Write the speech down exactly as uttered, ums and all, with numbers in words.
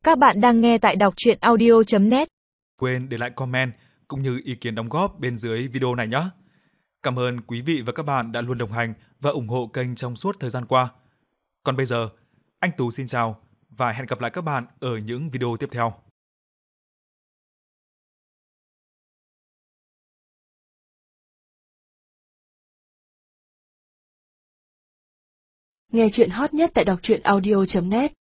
Các bạn đang nghe tại đọc truyện audio chấm net. Quên để lại comment cũng như ý kiến đóng góp bên dưới video này nhé. Cảm ơn quý vị và các bạn đã luôn đồng hành và ủng hộ kênh trong suốt thời gian qua. Còn bây giờ, anh Tú xin chào và hẹn gặp lại các bạn ở những video tiếp theo. Nghe truyện hot nhất tại đọc truyện audio chấm net.